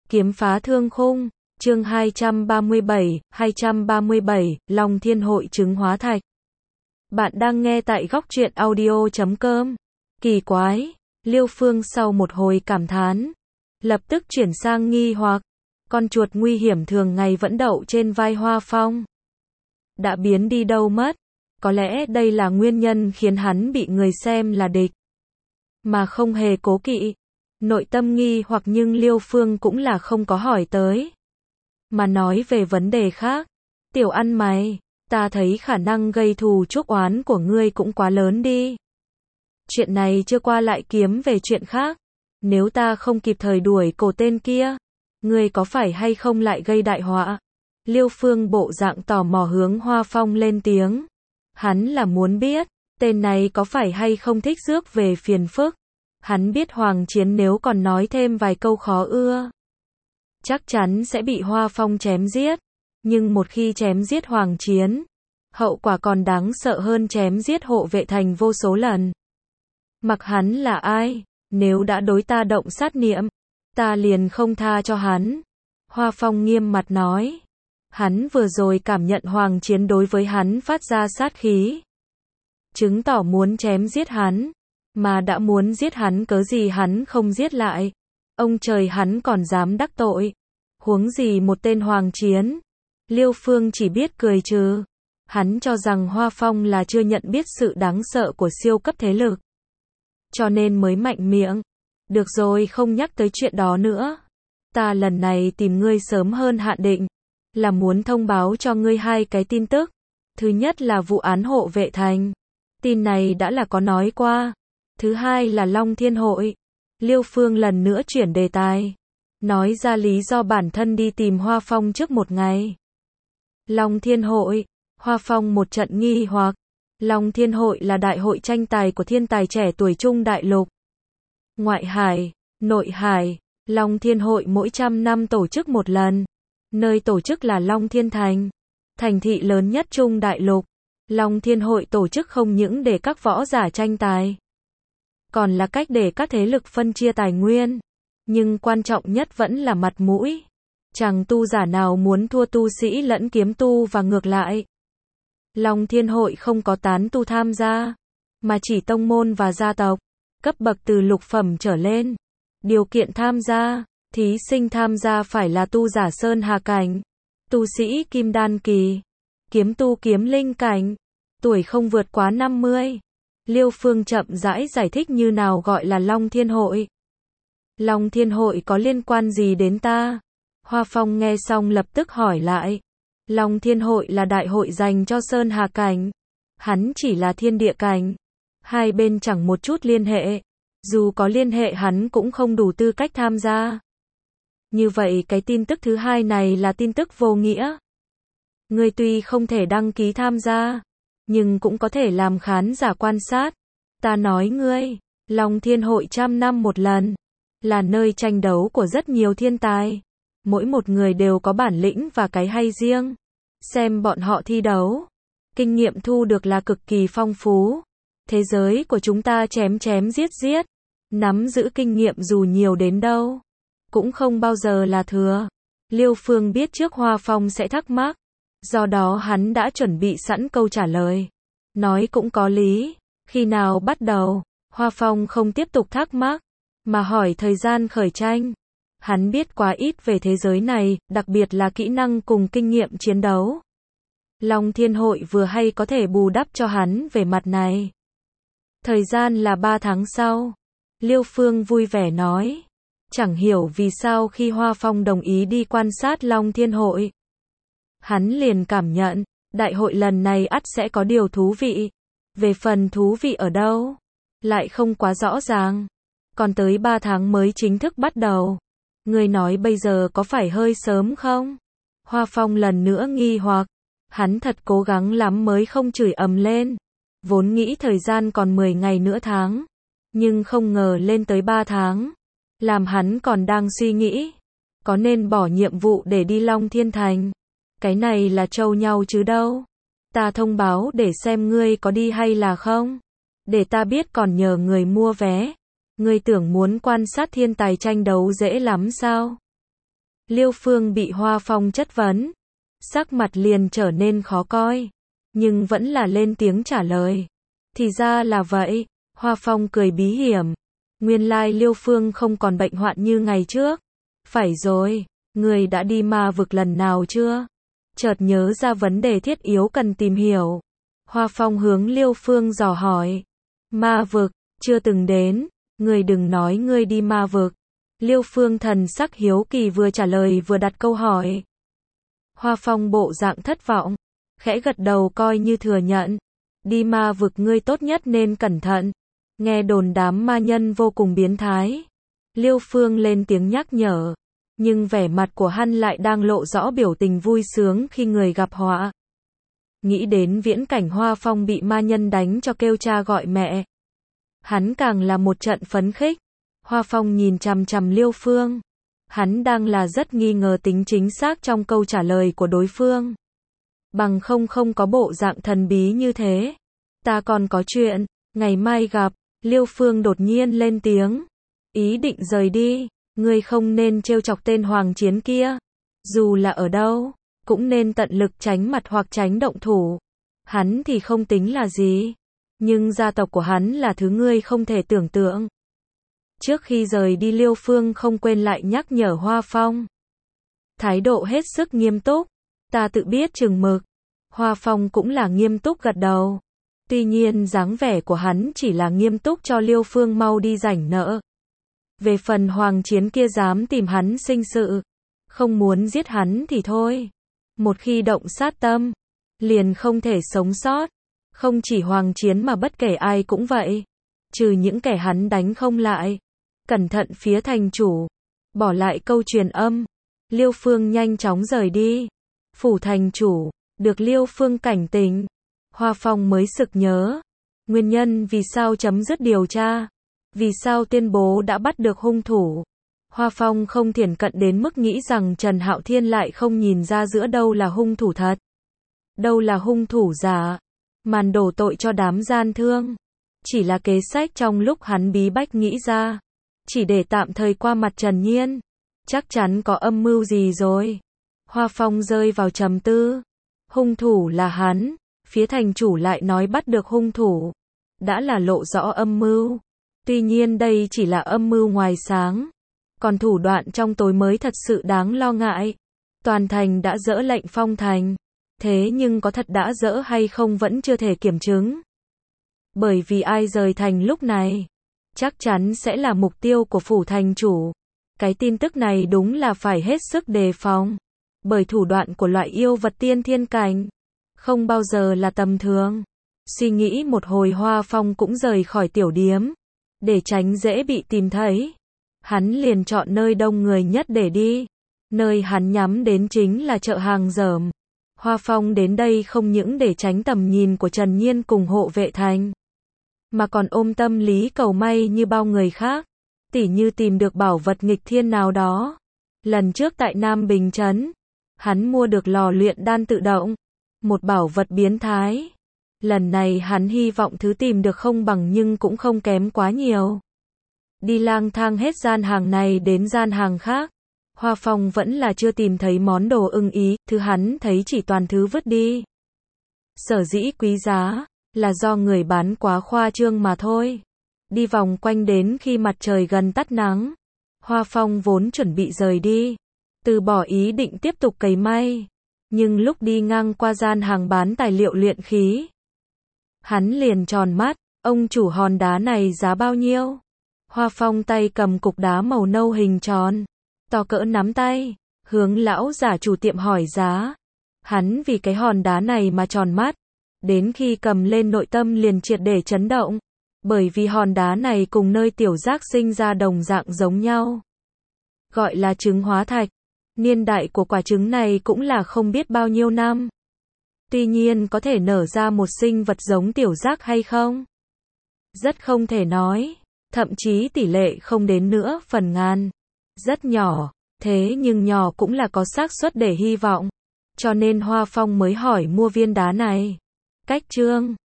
Kiếm phá thương khung, chương 237, Long Thiên Hội chứng hóa thạch. Bạn đang nghe tại góc truyện audio.com. Kỳ quái, Liêu Phương sau một hồi cảm thán, lập tức chuyển sang nghi hoặc, con chuột nguy hiểm thường ngày vẫn đậu trên vai Hoa Phong. Đã biến đi đâu mất? Có lẽ đây là nguyên nhân khiến hắn bị người xem là địch, mà không hề cố kỵ. Nội tâm nghi hoặc nhưng Liêu Phương cũng là không có hỏi tới, mà nói về vấn đề khác. Tiểu ăn mày, ta thấy khả năng gây thù chuốc oán của ngươi cũng quá lớn đi. Chuyện này chưa qua lại kiếm về chuyện khác. Nếu ta không kịp thời đuổi cổ tên kia, ngươi có phải hay không lại gây đại họa? Liêu Phương bộ dạng tò mò hướng Hoa Phong lên tiếng. Hắn là muốn biết, tên này có phải hay không thích rước về phiền phức. Hắn biết Hoàng Chiến nếu còn nói thêm vài câu khó ưa, chắc chắn sẽ bị Hoa Phong chém giết. Nhưng một khi chém giết Hoàng Chiến, hậu quả còn đáng sợ hơn chém giết hộ vệ thành vô số lần. Mặc hắn là ai, nếu đã đối ta động sát niệm, ta liền không tha cho hắn. Hoa Phong nghiêm mặt nói. Hắn vừa rồi cảm nhận Hoàng Chiến đối với hắn phát ra sát khí, chứng tỏ muốn chém giết hắn. Mà đã muốn giết hắn cớ gì hắn không giết lại? Ông trời, hắn còn dám đắc tội, huống gì một tên Hoàng Chiến. Liêu Phương chỉ biết cười trừ. Hắn cho rằng Hoa Phong là chưa nhận biết sự đáng sợ của siêu cấp thế lực, cho nên mới mạnh miệng. Được rồi, không nhắc tới chuyện đó nữa. Ta lần này tìm ngươi sớm hơn hạn định, là muốn thông báo cho ngươi hai cái tin tức. Thứ nhất là vụ án hộ vệ thành, tin này đã là có nói qua. Thứ hai là Long Thiên Hội. Liêu Phương lần nữa chuyển đề tài, nói ra lý do bản thân đi tìm Hoa Phong trước một ngày. Long Thiên Hội, Hoa Phong một trận nghi hoặc. Long Thiên Hội là đại hội tranh tài của thiên tài trẻ tuổi Trung Đại Lục, Ngoại Hải, Nội Hải. Long Thiên Hội mỗi 100 năm tổ chức một lần, nơi tổ chức là Long Thiên Thành, thành thị lớn nhất Trung Đại Lục. Long Thiên Hội tổ chức không những để các võ giả tranh tài, còn là cách để các thế lực phân chia tài nguyên. Nhưng quan trọng nhất vẫn là mặt mũi. Chẳng tu giả nào muốn thua tu sĩ lẫn kiếm tu và ngược lại. Long Thiên Hội không có tán tu tham gia, mà chỉ tông môn và gia tộc, cấp bậc từ lục phẩm trở lên. Điều kiện tham gia, thí sinh tham gia phải là tu giả Sơn Hà Cảnh, tu sĩ Kim Đan Kỳ, kiếm tu Kiếm Linh Cảnh, tuổi không vượt quá 50. Liêu Phương chậm rãi giải thích như nào gọi là Long Thiên Hội. Long Thiên Hội có liên quan gì đến ta? Hoa Phong nghe xong lập tức hỏi lại. Long Thiên Hội là đại hội dành cho Sơn Hà Cảnh, hắn chỉ là Thiên Địa Cảnh. Hai bên chẳng một chút liên hệ, dù có liên hệ hắn cũng không đủ tư cách tham gia. Như vậy cái tin tức thứ hai này là tin tức vô nghĩa. Ngươi tuy không thể đăng ký tham gia, nhưng cũng có thể làm khán giả quan sát. Ta nói ngươi, Long Thiên Hội 100 năm một lần, là nơi tranh đấu của rất nhiều thiên tài. Mỗi một người đều có bản lĩnh và cái hay riêng. Xem bọn họ thi đấu, kinh nghiệm thu được là cực kỳ phong phú. Thế giới của chúng ta chém chém giết giết, nắm giữ kinh nghiệm dù nhiều đến đâu, cũng không bao giờ là thừa. Liêu Phương biết trước Hoa Phong sẽ thắc mắc, do đó hắn đã chuẩn bị sẵn câu trả lời. Nói cũng có lý. Khi nào bắt đầu? Hoa Phong không tiếp tục thắc mắc, mà hỏi thời gian khởi tranh. Hắn biết quá ít về thế giới này, đặc biệt là kỹ năng cùng kinh nghiệm chiến đấu. Long Thiên Hội vừa hay có thể bù đắp cho hắn về mặt này. Thời gian là 3 tháng sau. Liêu Phương vui vẻ nói. Chẳng hiểu vì sao khi Hoa Phong đồng ý đi quan sát Long Thiên Hội, hắn liền cảm nhận, đại hội lần này ắt sẽ có điều thú vị. Về phần thú vị ở đâu, lại không quá rõ ràng. Còn tới 3 tháng mới chính thức bắt đầu. Người nói bây giờ có phải hơi sớm không? Hoa Phong lần nữa nghi hoặc. Hắn thật cố gắng lắm mới không chửi ầm lên. Vốn nghĩ thời gian còn 10 ngày nữa tháng, nhưng không ngờ lên tới 3 tháng. Làm hắn còn đang suy nghĩ, có nên bỏ nhiệm vụ để đi Long Thiên Thành. Cái này là trâu nhau chứ đâu. Ta thông báo để xem ngươi có đi hay là không. Để ta biết còn nhờ người mua vé. Ngươi tưởng muốn quan sát thiên tài tranh đấu dễ lắm sao? Liêu Phương bị Hoa Phong chất vấn, sắc mặt liền trở nên khó coi, nhưng vẫn là lên tiếng trả lời. Thì ra là vậy, Hoa Phong cười bí hiểm. Nguyên lai Liêu Phương không còn bệnh hoạn như ngày trước. Phải rồi, người đã đi ma vực lần nào chưa? Chợt nhớ ra vấn đề thiết yếu cần tìm hiểu. Hoa Phong hướng Liêu Phương dò hỏi. Ma vực, chưa từng đến, người đừng nói ngươi đi ma vực. Liêu Phương thần sắc hiếu kỳ vừa trả lời vừa đặt câu hỏi. Hoa Phong bộ dạng thất vọng, khẽ gật đầu coi như thừa nhận. Đi ma vực ngươi tốt nhất nên cẩn thận. Nghe đồn đám ma nhân vô cùng biến thái. Liêu Phương lên tiếng nhắc nhở, nhưng vẻ mặt của hắn lại đang lộ rõ biểu tình vui sướng khi người gặp họa. Nghĩ đến viễn cảnh Hoa Phong bị ma nhân đánh cho kêu cha gọi mẹ, hắn càng là một trận phấn khích. Hoa Phong nhìn chằm chằm Liêu Phương. Hắn đang là rất nghi ngờ tính chính xác trong câu trả lời của đối phương. Bằng không có bộ dạng thần bí như thế. Ta còn có chuyện, ngày mai gặp. Liêu Phương đột nhiên lên tiếng. Ý định rời đi, ngươi không nên trêu chọc tên Hoàng Chiến kia. Dù là ở đâu, cũng nên tận lực tránh mặt hoặc tránh động thủ. Hắn thì không tính là gì, nhưng gia tộc của hắn là thứ ngươi không thể tưởng tượng. Trước khi rời đi Liêu Phương không quên lại nhắc nhở Hoa Phong. Thái độ hết sức nghiêm túc. Ta tự biết chừng mực. Hoa Phong cũng là nghiêm túc gật đầu. Tuy nhiên dáng vẻ của hắn chỉ là nghiêm túc cho Liêu Phương mau đi rảnh nợ. Về phần Hoàng Chiến kia dám tìm hắn sinh sự, không muốn giết hắn thì thôi. Một khi động sát tâm, liền không thể sống sót. Không chỉ Hoàng Chiến mà bất kể ai cũng vậy. Trừ những kẻ hắn đánh không lại. Cẩn thận phía thành chủ. Bỏ lại câu truyền âm. Liêu Phương nhanh chóng rời đi. Phủ thành chủ, được Liêu Phương cảnh tỉnh. Hoa Phong mới sực nhớ. Nguyên nhân vì sao chấm dứt điều tra. Vì sao tuyên bố đã bắt được hung thủ. Hoa Phong không thiển cận đến mức nghĩ rằng Trần Hạo Thiên lại không nhìn ra giữa đâu là hung thủ thật, đâu là hung thủ giả. Màn đổ tội cho đám gian thương chỉ là kế sách trong lúc hắn bí bách nghĩ ra, chỉ để tạm thời qua mặt Trần Nhiên. Chắc chắn có âm mưu gì rồi. Hoa Phong rơi vào trầm tư. Hung thủ là hắn, phía thành chủ lại nói bắt được hung thủ, đã là lộ rõ âm mưu. Tuy nhiên đây chỉ là âm mưu ngoài sáng, còn thủ đoạn trong tối mới thật sự đáng lo ngại. Toàn thành đã dỡ lệnh phong thành, thế nhưng có thật đã dỡ hay không vẫn chưa thể kiểm chứng. Bởi vì ai rời thành lúc này, chắc chắn sẽ là mục tiêu của phủ thành chủ. Cái tin tức này đúng là phải hết sức đề phòng, bởi thủ đoạn của loại yêu vật tiên thiên cảnh không bao giờ là tầm thường. Suy nghĩ một hồi Hoa Phong cũng rời khỏi tiểu điếm, để tránh dễ bị tìm thấy. Hắn liền chọn nơi đông người nhất để đi. Nơi hắn nhắm đến chính là chợ hàng dởm. Hoa Phong đến đây không những để tránh tầm nhìn của Trần Nhiên cùng hộ vệ thành, mà còn ôm tâm lý cầu may như bao người khác. Tỉ như tìm được bảo vật nghịch thiên nào đó. Lần trước tại Nam Bình Trấn, hắn mua được lò luyện đan tự động, một bảo vật biến thái. Lần này hắn hy vọng thứ tìm được không bằng nhưng cũng không kém quá nhiều. Đi lang thang hết gian hàng này đến gian hàng khác, Hoa Phong vẫn là chưa tìm thấy món đồ ưng ý, thứ hắn thấy chỉ toàn thứ vứt đi. Sở dĩ quý giá, là do người bán quá khoa trương mà thôi. Đi vòng quanh đến khi mặt trời gần tắt nắng, Hoa Phong vốn chuẩn bị rời đi, từ bỏ ý định tiếp tục cày may. Nhưng lúc đi ngang qua gian hàng bán tài liệu luyện khí, hắn liền tròn mắt. Ông chủ hòn đá này giá bao nhiêu? Hoa Phong tay cầm cục đá màu nâu hình tròn, to cỡ nắm tay, hướng lão giả chủ tiệm hỏi giá. Hắn vì cái hòn đá này mà tròn mắt, đến khi cầm lên nội tâm liền triệt để chấn động, bởi vì hòn đá này cùng nơi tiểu giác sinh ra đồng dạng giống nhau. Gọi là trứng hóa thạch, niên đại của quả trứng này cũng là không biết bao nhiêu năm. Tuy nhiên có thể nở ra một sinh vật giống tiểu giác hay không? Rất không thể nói, thậm chí tỷ lệ không đến nữa phần ngàn. Rất nhỏ, thế nhưng nhỏ cũng là có xác suất để hy vọng. Cho nên Hoa Phong mới hỏi mua viên đá này. Cách chương